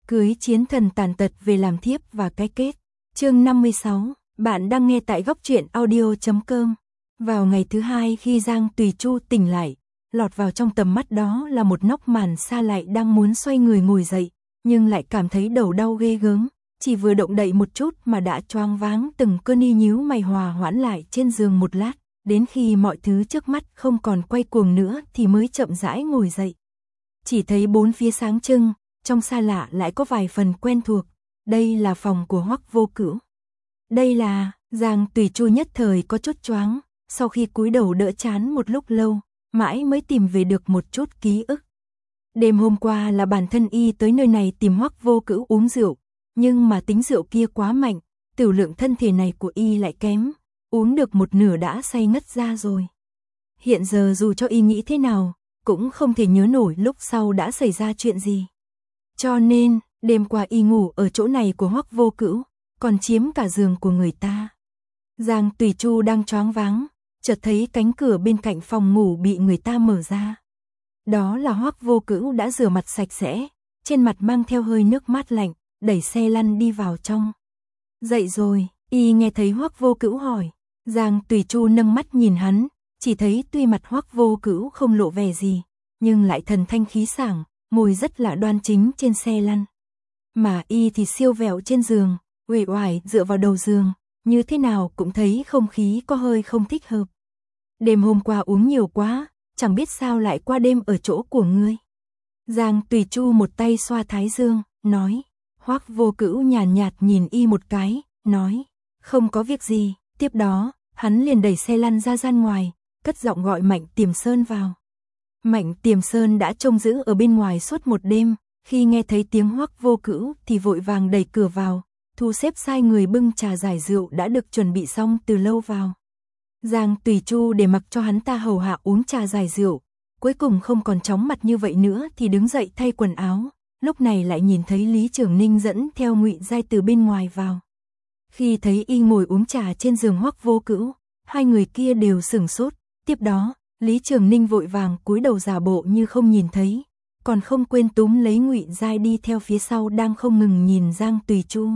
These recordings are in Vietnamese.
Cưới chiến thần tàn tật về làm thiếp và cái kết. Chương 56, bạn đang nghe tại góc truyện audio.com. Vào ngày thứ hai khi Giang Tùy Chu tỉnh lại, lọt vào trong tầm mắt đó là một nóc màn xa lạnh đang muốn xoay người ngồi dậy, nhưng lại cảm thấy đầu đau ghê gớm, chỉ vừa động đậy một chút mà đã choáng váng, từng cơn y nhíu mày hòa hoãn lại trên giường một lát, đến khi mọi thứ trước mắt không còn quay cuồng nữa thì mới chậm rãi ngồi dậy. Chỉ thấy bốn phía sáng trưng, trong xa lạ lại có vài phần quen thuộc, đây là phòng của Hoắc Vô Cửu. Đây là, Giang Tùy Chu nhất thời có chút choáng, sau khi cúi đầu đỡ chán một lúc lâu, mãi mới tìm về được một chút ký ức. Đêm hôm qua là bản thân y tới nơi này tìm Hoắc Vô Cửu uống rượu, nhưng mà tính rượu kia quá mạnh, tiểu lượng thân thể này của y lại kém, uống được một nửa đã say ngất ra rồi. Hiện giờ dù cho y nghĩ thế nào, cũng không thể nhớ nổi lúc sau đã xảy ra chuyện gì. Cho nên, đêm qua y ngủ ở chỗ này của Hoắc Vô Cửu, còn chiếm cả giường của người ta. Giang Tùy Chu đang choáng váng, chợt thấy cánh cửa bên cạnh phòng ngủ bị người ta mở ra. Đó là Hoắc Vô Cửu đã rửa mặt sạch sẽ, trên mặt mang theo hơi nước mát lạnh, đẩy xe lăn đi vào trong. Dậy rồi, y nghe thấy Hoắc Vô Cửu hỏi. Giang Tùy Chu nâng mắt nhìn hắn, chỉ thấy tuy mặt Hoắc Vô Cửu không lộ vẻ gì, nhưng lại thần thanh khí sảng, ngồi rất là đoan chính trên xe lăn. Mà y thì siêu vẹo trên giường, uể oải dựa vào đầu giường, như thế nào cũng thấy không khí có hơi không thích hợp. Đêm hôm qua uống nhiều quá, chẳng biết sao lại qua đêm ở chỗ của ngươi. Giang Tùy Chu một tay xoa thái dương, nói. Hoắc Vô Cửu nhàn nhạt nhìn y một cái, nói, không có việc gì. Tiếp đó, hắn liền đẩy xe lăn ra gian ngoài, cất giọng gọi Mạnh Tiềm Sơn vào. Mạnh Tiềm Sơn đã trông giữ ở bên ngoài suốt một đêm, khi nghe thấy tiếng Hoắc Vô Cửu thì vội vàng đẩy cửa vào, thu xếp sai người bưng trà giải rượu đã được chuẩn bị xong từ lâu vào. Giang Tùy Chu để mặc cho hắn ta hầu hạ uống trà giải rượu, cuối cùng không còn chóng mặt như vậy nữa thì đứng dậy thay quần áo, lúc này lại nhìn thấy Lý Trường Ninh dẫn theo Ngụy Giai từ bên ngoài vào. Khi thấy y ngồi uống trà trên giường Hoắc Vô Cửu, hai người kia đều sửng sốt, tiếp đó, Lý Trường Ninh vội vàng cúi đầu giả bộ như không nhìn thấy, còn không quên túm lấy Ngụy Giai đi theo phía sau đang không ngừng nhìn Giang Tùy Chu.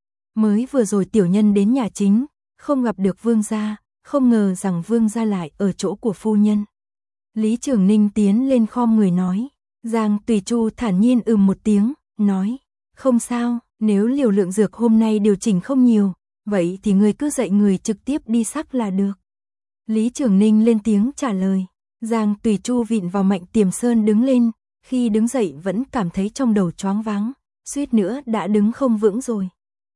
Mới vừa rồi tiểu nhân đến nhà chính, không gặp được vương gia, không ngờ rằng vương gia lại ở chỗ của phu nhân. Lý Trường Ninh tiến lên khom người nói, Giang Tùy Chu thản nhiên một tiếng, nói, không sao, nếu liều lượng dược hôm nay điều chỉnh không nhiều, vậy thì người cứ dạy người trực tiếp đi sắc là được. Lý Trường Ninh lên tiếng trả lời. Giang Tùy Chu vịn vào Mạnh Tiềm Sơn đứng lên, khi đứng dậy vẫn cảm thấy trong đầu choáng váng, suýt nữa đã đứng không vững rồi.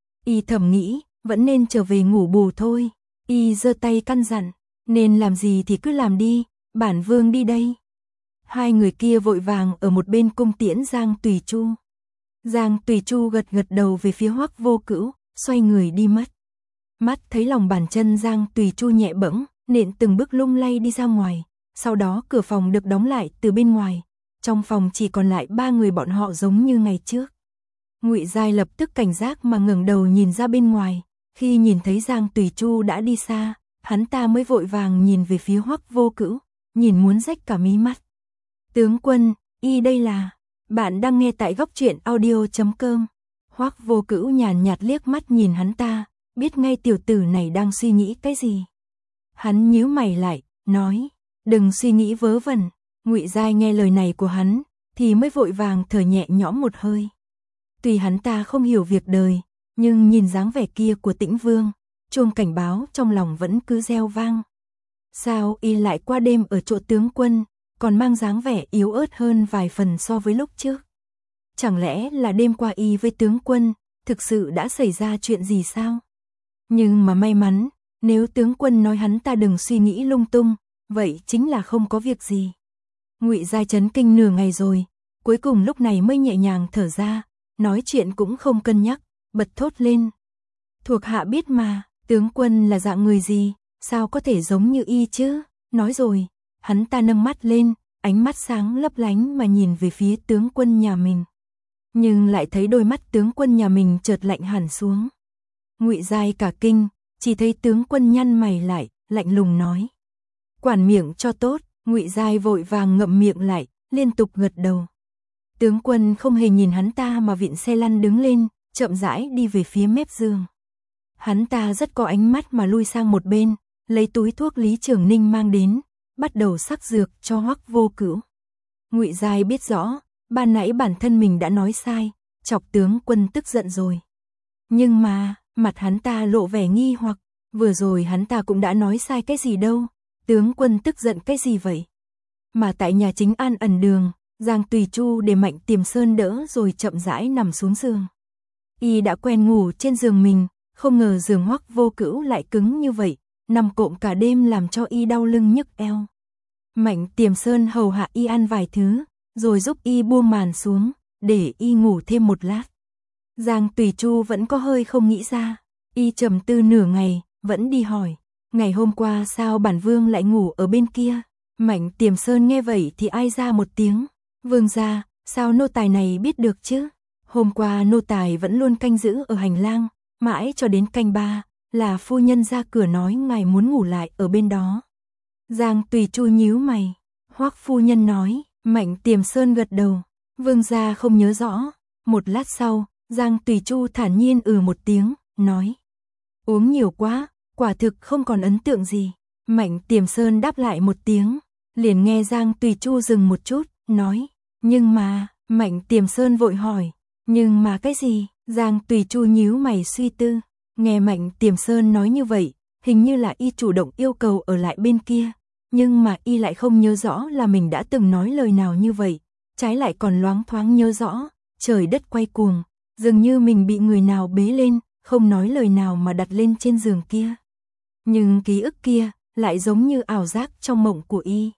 Y thầm nghĩ, vẫn nên trở về ngủ bù thôi. Y giơ tay căn dặn, nên làm gì thì cứ làm đi, bản vương đi đây. Hai người kia vội vàng ở một bên cung tiễn Giang Tùy Chu. Giang Tùy Chu gật gật đầu về phía Hoắc Vô Cửu, xoay người đi mất. Mắt thấy lòng bàn chân Giang Tùy Chu nhẹ bẫng, nện từng bước lung lay đi ra ngoài, sau đó cửa phòng được đóng lại từ bên ngoài, trong phòng chỉ còn lại ba người bọn họ giống như ngày trước. Ngụy Giai lập tức cảnh giác mà ngẩng đầu nhìn ra bên ngoài, khi nhìn thấy Giang Tùy Chu đã đi xa, hắn ta mới vội vàng nhìn về phía Hoắc Vô Cửu, nhìn muốn rách cả mí mắt. Tướng quân, y đây là, bạn đang nghe tại góc truyện audio.com. Hoắc Vô Cửu nhàn nhạt liếc mắt nhìn hắn ta, biết ngay tiểu tử này đang suy nghĩ cái gì. Hắn nhíu mày lại, nói, đừng suy nghĩ vớ vẩn. Ngụy Giai nghe lời này của hắn, thì mới vội vàng thở nhẹ nhõm một hơi. Tuy hắn ta không hiểu việc đời, nhưng nhìn dáng vẻ kia của Tĩnh Vương, chuông cảnh báo trong lòng vẫn cứ reo vang. Sao y lại qua đêm ở chỗ tướng quân, còn mang dáng vẻ yếu ớt hơn vài phần so với lúc trước? Chẳng lẽ là đêm qua y với tướng quân, thực sự đã xảy ra chuyện gì sao? Nhưng mà may mắn, nếu tướng quân nói hắn ta đừng suy nghĩ lung tung, vậy chính là không có việc gì. Ngụy Giai chấn kinh nửa ngày rồi, cuối cùng lúc này mới nhẹ nhàng thở ra, nói chuyện cũng không cân nhắc, bật thốt lên. Thuộc hạ biết mà, tướng quân là dạng người gì, sao có thể giống như y chứ? Nói rồi, hắn ta nâng mắt lên, ánh mắt sáng lấp lánh mà nhìn về phía tướng quân nhà mình. Nhưng lại thấy đôi mắt tướng quân nhà mình chợt lạnh hẳn xuống. Ngụy Giai cả kinh, chỉ thấy tướng quân nhăn mày lại, lạnh lùng nói. Quản miệng cho tốt. Ngụy Giai vội vàng ngậm miệng lại, liên tục gật đầu. Tướng quân không hề nhìn hắn ta mà vịn xe lăn đứng lên, chậm rãi đi về phía mép giường. Hắn ta rất có ánh mắt mà lui sang một bên, lấy túi thuốc Lý Trường Ninh mang đến, bắt đầu sắc dược cho Hoắc Vô Cửu. Ngụy Giai biết rõ, ban nãy bản thân mình đã nói sai, chọc tướng quân tức giận rồi. Nhưng mà, mặt hắn ta lộ vẻ nghi hoặc, vừa rồi hắn ta cũng đã nói sai cái gì đâu, tướng quân tức giận cái gì vậy? Mà tại nhà chính An Ẩn Đường, Giang Tùy Chu để Mạnh Tiềm Sơn đỡ rồi chậm rãi nằm xuống giường. Y đã quen ngủ trên giường mình, không ngờ giường Hoắc Vô Cửu lại cứng như vậy, nằm cộm cả đêm làm cho Y đau lưng nhức eo. Mạnh Tiềm Sơn hầu hạ Y ăn vài thứ, rồi giúp Y buông màn xuống, để Y ngủ thêm một lát. Giang Tùy Chu vẫn có hơi không nghĩ ra, Y trầm tư nửa ngày, vẫn đi hỏi, ngày hôm qua sao bản vương lại ngủ ở bên kia? Mạnh Tiềm Sơn nghe vậy thì ai ra một tiếng, vương gia, sao nô tài này biết được chứ? Hôm qua nô tài vẫn luôn canh giữ ở hành lang, mãi cho đến canh 3, là phu nhân ra cửa nói ngài muốn ngủ lại ở bên đó. Giang Tùy Chu nhíu mày, Hoắc phu nhân nói, Mạnh Tiềm Sơn gật đầu, vương gia không nhớ rõ. Một lát sau, Giang Tùy Chu thản nhiên một tiếng, nói, uống nhiều quá, quả thực không còn ấn tượng gì. Mạnh Tiềm Sơn đáp lại một tiếng, liền nghe Giang Tùy Chu dừng một chút, nói, nhưng mà, Mạnh Tiềm Sơn vội hỏi, nhưng mà cái gì? Giang Tùy Chu nhíu mày suy tư, nghe Mạnh Tiềm Sơn nói như vậy, hình như là Y chủ động yêu cầu ở lại bên kia, nhưng mà Y lại không nhớ rõ là mình đã từng nói lời nào như vậy, trái lại còn loáng thoáng nhớ rõ, trời đất quay cuồng, dường như mình bị người nào bế lên, không nói lời nào mà đặt lên trên giường kia. Nhưng ký ức kia, lại giống như ảo giác trong mộng của Y.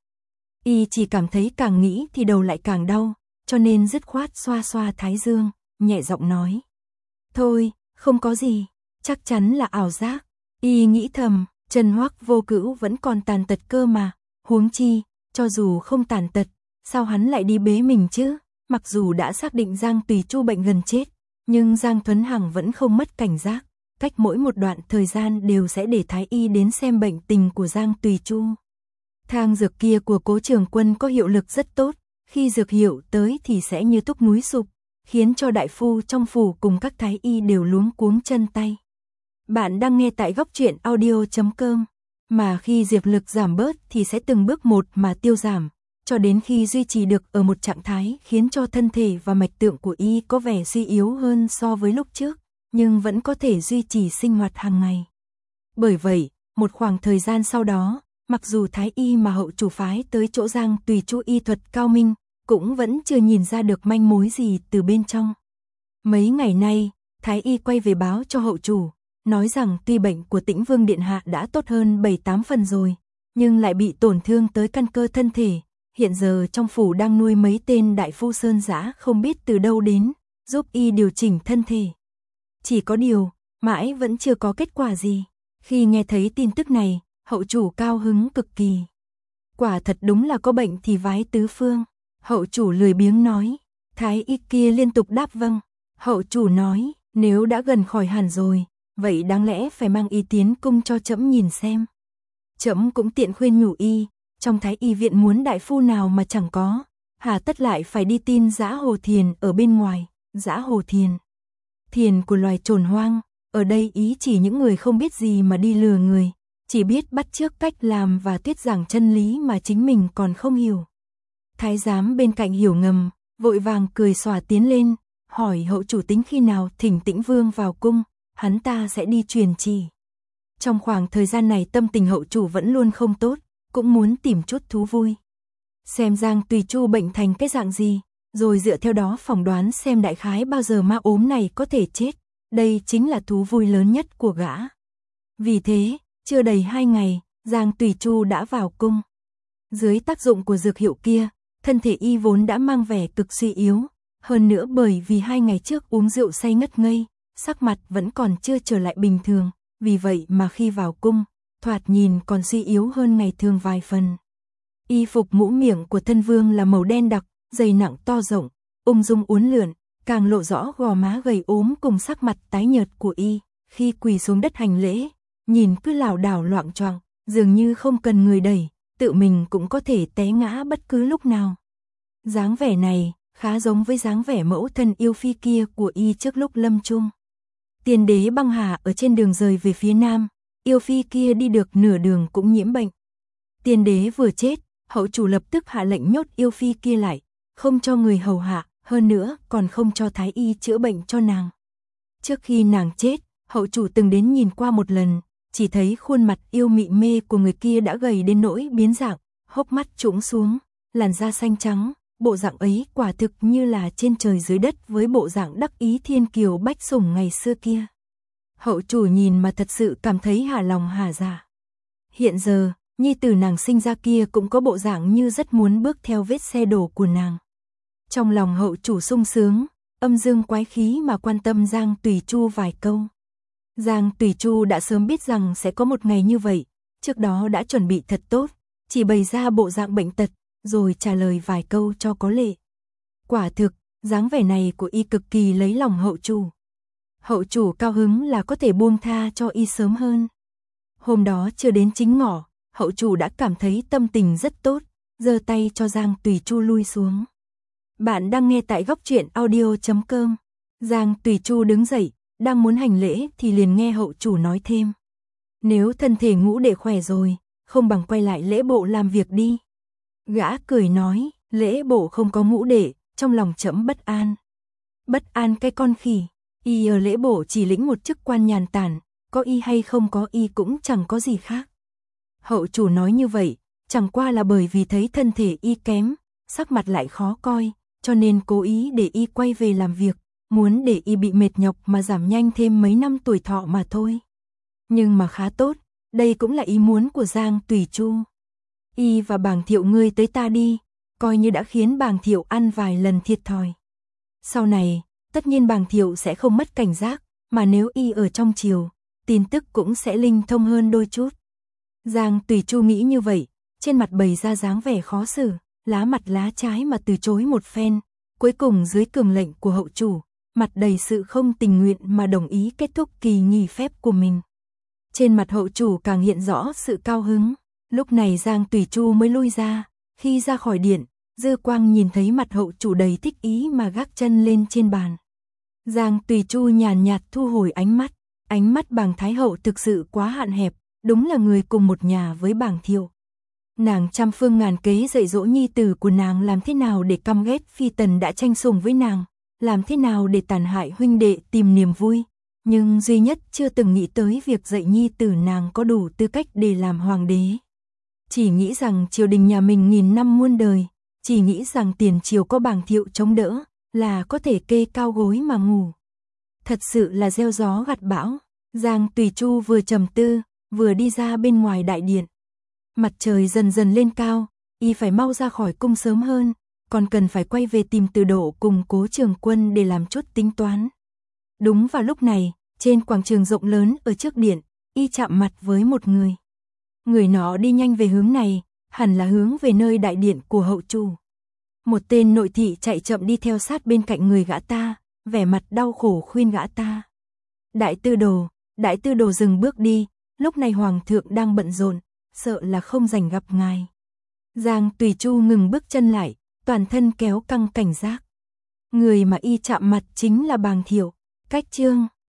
Y chỉ cảm thấy càng nghĩ thì đầu lại càng đau, cho nên dứt khoát xoa xoa thái dương, nhẹ giọng nói. Thôi, không có gì, chắc chắn là ảo giác. Y nghĩ thầm, Trần Hoắc Vô Cửu vẫn còn tàn tật cơ mà, huống chi, cho dù không tàn tật, sao hắn lại đi bế mình chứ? Mặc dù đã xác định Giang Tùy Chu bệnh gần chết, nhưng Giang Thuấn Hằng vẫn không mất cảnh giác, cách mỗi một đoạn thời gian đều sẽ để thái y đến xem bệnh tình của Giang Tùy Chu. Thang dược kia của Cố Trường Quân có hiệu lực rất tốt, khi dược hiệu tới thì sẽ như túc núi sụp, khiến cho đại phu trong phủ cùng các thái y đều luống cuống chân tay. Bạn đang nghe tại Góc Truyện Audio.com, mà khi dược lực giảm bớt thì sẽ từng bước một mà tiêu giảm, cho đến khi duy trì được ở một trạng thái khiến cho thân thể và mạch tượng của Y có vẻ suy yếu hơn so với lúc trước, nhưng vẫn có thể duy trì sinh hoạt hàng ngày. Bởi vậy, một khoảng thời gian sau đó, mặc dù thái y mà hậu chủ phái tới chỗ Giang Tùy Chu y thuật cao minh, cũng vẫn chưa nhìn ra được manh mối gì từ bên trong. Mấy ngày nay, thái y quay về báo cho hậu chủ, nói rằng tuy bệnh của Tĩnh Vương Điện Hạ đã tốt hơn 7-8 phần rồi, nhưng lại bị tổn thương tới căn cơ thân thể. Hiện giờ trong phủ đang nuôi mấy tên đại phu sơn dã không biết từ đâu đến, giúp Y điều chỉnh thân thể. Chỉ có điều, mãi vẫn chưa có kết quả gì. Khi nghe thấy tin tức này, hậu chủ cao hứng cực kỳ. Quả thật đúng là có bệnh thì vái tứ phương. Hậu chủ lười biếng nói. Thái y kia liên tục đáp vâng. Hậu chủ nói, nếu đã gần khỏi hẳn rồi, vậy đáng lẽ phải mang Y tiến cung cho trẫm nhìn xem. Trẫm cũng tiện khuyên nhủ Y, trong thái y viện muốn đại phu nào mà chẳng có, hà tất lại phải đi tin Dã Hồ Thiền ở bên ngoài. Dã Hồ Thiền, thiền của loài trồn hoang, ở đây ý chỉ những người không biết gì mà đi lừa người, chỉ biết bắt chước cách làm và thuyết giảng chân lý mà chính mình còn không hiểu. Thái giám bên cạnh hiểu ngầm, vội vàng cười xòa tiến lên, hỏi hậu chủ tính khi nào thỉnh Tĩnh Vương vào cung, hắn ta sẽ đi truyền chỉ. Trong khoảng thời gian này tâm tình hậu chủ vẫn luôn không tốt, cũng muốn tìm chút thú vui. Xem Giang Tùy Chu bệnh thành cái dạng gì, rồi dựa theo đó phỏng đoán xem đại khái bao giờ ma ốm này có thể chết. Đây chính là thú vui lớn nhất của gã. Vì thế, chưa đầy 2 ngày, Giang Tùy Chu đã vào cung. Dưới tác dụng của dược hiệu kia, thân thể Y vốn đã mang vẻ cực suy yếu. Hơn nữa bởi vì 2 ngày trước uống rượu say ngất ngây, sắc mặt vẫn còn chưa trở lại bình thường. Vì vậy mà khi vào cung, thoạt nhìn còn suy yếu hơn ngày thường vài phần. Y phục mũ miệng của thân vương là màu đen đặc, dày nặng to rộng, ung dung uốn lượn, càng lộ rõ gò má gầy ốm cùng sắc mặt tái nhợt của Y. Khi quỳ xuống đất hành lễ, nhìn cứ lảo đảo loạng choạng, dường như không cần người đẩy, tự mình cũng có thể té ngã bất cứ lúc nào. Dáng vẻ này khá giống với dáng vẻ mẫu thân yêu phi kia của y trước lúc lâm chung. Tiền đế băng hà ở trên đường rời về phía nam, yêu phi kia đi được nửa đường cũng nhiễm bệnh. Tiền đế vừa chết, hậu chủ lập tức hạ lệnh nhốt yêu phi kia lại, không cho người hầu hạ, hơn nữa còn không cho thái y chữa bệnh cho nàng. Trước khi nàng chết, hậu chủ từng đến nhìn qua một lần, chỉ thấy khuôn mặt yêu mị mê của người kia đã gầy đến nỗi biến dạng, hốc mắt trũng xuống, làn da xanh trắng, bộ dạng ấy quả thực như là trên trời dưới đất với bộ dạng đắc ý thiên kiều bách sủng ngày xưa kia. Hậu chủ nhìn mà thật sự cảm thấy hả lòng hả dạ. Hiện giờ, nhi tử nàng sinh ra kia cũng có bộ dạng như rất muốn bước theo vết xe đổ của nàng. Trong lòng hậu chủ sung sướng, âm dương quái khí mà quan tâm Giang Tùy Chu vài câu. Giang Tùy Chu đã sớm biết rằng sẽ có một ngày như vậy, trước đó đã chuẩn bị thật tốt, chỉ bày ra bộ dạng bệnh tật, rồi trả lời vài câu cho có lệ. Quả thực, dáng vẻ này của y cực kỳ lấy lòng hậu chủ. Hậu chủ cao hứng là có thể buông tha cho y sớm hơn. Hôm đó chưa đến chính ngọ, hậu chủ đã cảm thấy tâm tình rất tốt, giơ tay cho Giang Tùy Chu lui xuống. Bạn đang nghe tại góc truyện audio.com. Giang Tùy Chu đứng dậy, đang muốn hành lễ thì liền nghe hậu chủ nói thêm. Nếu thân thể ngũ đệ khỏe rồi, không bằng quay lại lễ bộ làm việc đi. Gã cười nói, lễ bộ không có ngũ đệ, trong lòng trẫm bất an. Bất an cái con khỉ, y ở lễ bộ chỉ lĩnh một chức quan nhàn tản, có y hay không có y cũng chẳng có gì khác. Hậu chủ nói như vậy, chẳng qua là bởi vì thấy thân thể y kém, sắc mặt lại khó coi, cho nên cố ý để y quay về làm việc, muốn để y bị mệt nhọc mà giảm nhanh thêm mấy năm tuổi thọ mà thôi. Nhưng mà khá tốt, đây cũng là ý muốn của Giang Tùy Chu. Y và Bàng Thiệu ngươi tới ta đi, coi như đã khiến Bàng Thiệu ăn vài lần thiệt thòi. Sau này, tất nhiên Bàng Thiệu sẽ không mất cảnh giác, mà nếu y ở trong triều, tin tức cũng sẽ linh thông hơn đôi chút. Giang Tùy Chu nghĩ như vậy, trên mặt bày ra dáng vẻ khó xử, lá mặt lá trái mà từ chối một phen, cuối cùng dưới cường lệnh của hậu chủ, mặt đầy sự không tình nguyện mà đồng ý kết thúc kỳ nghỉ phép của mình. Trên mặt hậu chủ càng hiện rõ sự cao hứng, lúc này Giang Tùy Chu mới lui ra, khi ra khỏi điện, Dư Quang nhìn thấy mặt hậu chủ đầy thích ý mà gác chân lên trên bàn. Giang Tùy Chu nhàn nhạt thu hồi ánh mắt Bàng Thái Hậu thực sự quá hạn hẹp, đúng là người cùng một nhà với Bàng Thiệu. Nàng trăm phương ngàn kế dạy dỗ nhi tử của nàng làm thế nào để căm ghét phi tần đã tranh sủng với nàng, làm thế nào để tàn hại huynh đệ tìm niềm vui, nhưng duy nhất chưa từng nghĩ tới việc dạy nhi tử nàng có đủ tư cách để làm hoàng đế. Chỉ nghĩ rằng triều đình nhà mình nghìn năm muôn đời, chỉ nghĩ rằng tiền triều có Bàng Thiệu chống đỡ, là có thể kê cao gối mà ngủ. Thật sự là gieo gió gặt bão. Giang Tùy Chu vừa trầm tư, vừa đi ra bên ngoài đại điện. Mặt trời dần dần lên cao, y phải mau ra khỏi cung sớm hơn, còn cần phải quay về tìm Từ Độ cùng Cố Trường Quân để làm chút tính toán. Đúng vào lúc này, trên quảng trường rộng lớn ở trước điện, y chạm mặt với một người. Người nọ đi nhanh về hướng này, hẳn là hướng về nơi đại điện của hậu chủ. Một tên nội thị chạy chậm đi theo sát bên cạnh người gã ta, vẻ mặt đau khổ khuyên gã ta. Đại tư đồ dừng bước đi, lúc này hoàng thượng đang bận rộn, sợ là không rảnh gặp ngài. Giang Tùy Chu ngừng bước chân lại, toàn thân kéo căng cảnh giác. Người mà y chạm mặt chính là Bàng Thiệu. Cách chương